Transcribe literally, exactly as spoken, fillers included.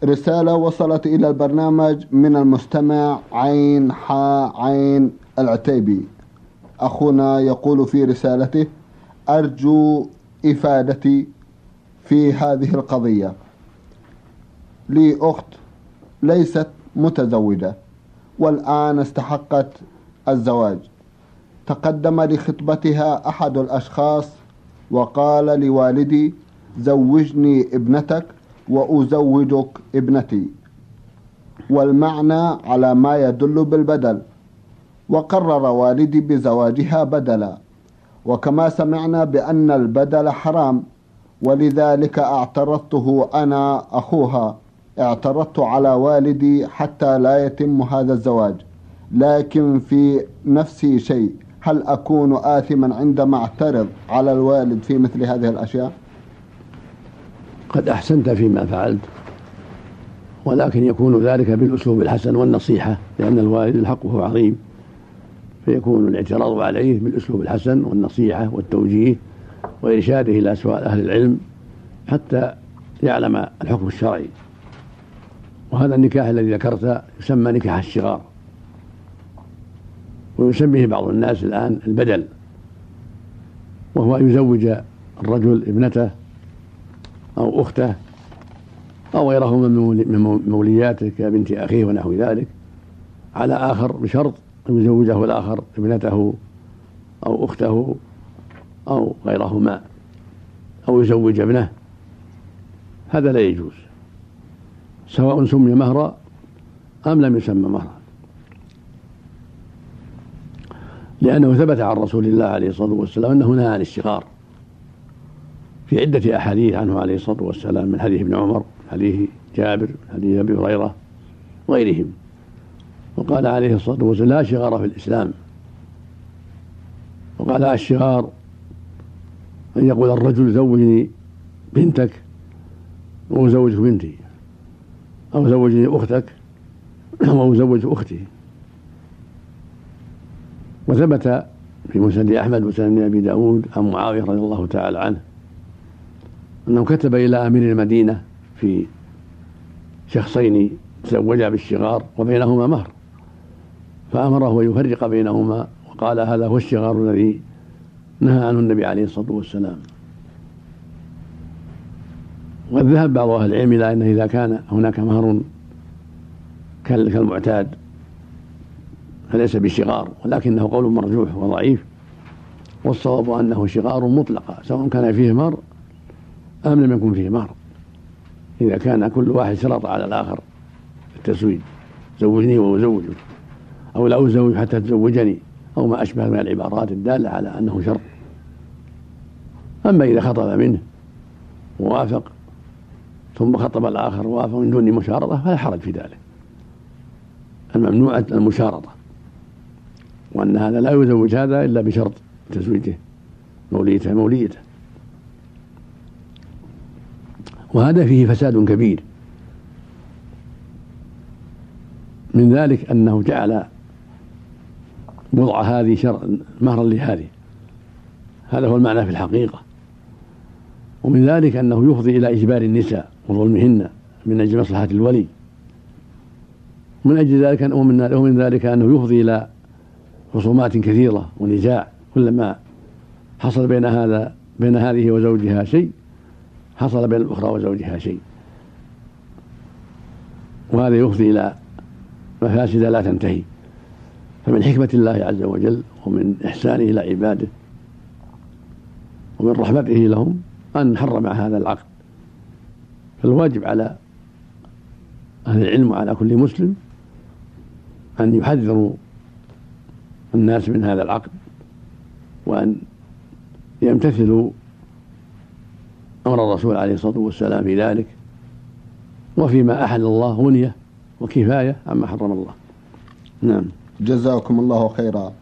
رسالة وصلت إلى البرنامج من المستمع عين حاء عين العتيبي. أخونا يقول في رسالته: أرجو إفادتي في هذه القضية. لي أخت ليست متزوجة والآن استحقت الزواج. تقدم لخطبتها أحد الأشخاص وقال لوالدي: زوجني ابنتك وأزوجك ابنتي، والمعنى على ما يدل بالبدل، وقرر والدي بزواجها بدلا، وكما سمعنا بأن البدل حرام، ولذلك اعترضته أنا أخوها، اعترضت على والدي حتى لا يتم هذا الزواج، لكن في نفسي شيء. هل أكون آثما عندما اعترض على الوالد في مثل هذه الأشياء؟ قد أحسنت فيما فعلت، ولكن يكون ذلك بالأسلوب الحسن والنصيحة، لأن الوالد حقه عظيم، فيكون الاعتراض عليه بالأسلوب الحسن والنصيحة والتوجيه وإرشاده إلى سؤال أهل العلم حتى يعلم الحكم الشرعي. وهذا النكاح الذي ذكرت يسمى نكاح الشغار، ويسميه بعض الناس الآن البدل، وهو يزوج الرجل ابنته أو أخته أو غيره من مولياته كبنت أخيه ونحو ذلك على آخر بشرط أن يزوجه الآخر ابنته أو أخته أو غيرهما، أو يزوج ابنه. هذا لا يجوز، سواء سمي مهرا أم لم يسمى مهرا، لأنه ثبت عن رسول الله عليه الصلاة والسلام أنه نهى عن الشغار في عدة أحاديث عنه عليه الصلاة والسلام، من حديث ابن عمر، حديث جابر، حديث أبي هريرة وغيرهم. وقال عليه الصلاة والسلام: لا شغار في الإسلام. وقال: الشغار أن يقول الرجل: زوجني بنتك وأزوجك بنتي، أو زوجني أختك وأزوج أختي. وثبت في مسند أحمد وسنن أبي داود عن معاوية رضي الله تعالى عنه أنه كتب إلى أمير المدينة في شخصين تزوجا بالشغار وبينهما مهر، فأمره أن يفرق بينهما، وقال: هذا هو الشغار الذي نهى عنه النبي عليه الصلاة والسلام. وقد ذهب بعض أهل العلم إلى أنه إذا كان هناك مهر كالمعتاد فليس بشغار، ولكنه قول مرجوح وضعيف، والصواب أنه شغار مطلقة سواء كان فيه مهر أم لم يكن فيه مهر، إذا كان كل واحد شرط على الآخر التزويج: زوجني وأزوجك، أو لا أزوج حتى تزوجني، أو ما أشبه من العبارات الدالة على أنه شرط. أما إذا خطب منه ووافق ثم خطب الآخر ووافق من دون مشارطة فلا حرج في ذلك. الممنوع المشارطة، وأن هذا لا يزوج هذا إلا بشرط تزويجه موليته موليته. وهذا فيه فساد كبير، من ذلك أنه جعل بضع هذه شر مهرا لهذه، هذا هو المعنى في الحقيقة. ومن ذلك أنه يفضي إلى إجبار النساء وظلمهن من أجل مصلحة الولي، من أجل ذلك ومن ذلك أنه يفضي إلى خصومات كثيرة ونزاع، كلما حصل بين هذا بين هذه وزوجها شيء حصل بين الأخرى وزوجها شيء، وهذا يفضي إلى مفاسد لا تنتهي. فمن حكمة الله عز وجل ومن إحسانه إلى عباده ومن رحمته لهم أن حرم هذا العقد. فالواجب على أهل العلم وعلى كل مسلم أن يحذروا الناس من هذا العقد، وأن يمتثلوا أمر الرسول عليه الصلاة والسلام في ذلك، وفيما أحل الله غنية وكفاية عما حرم الله. نعم. جزاكم الله خيرا.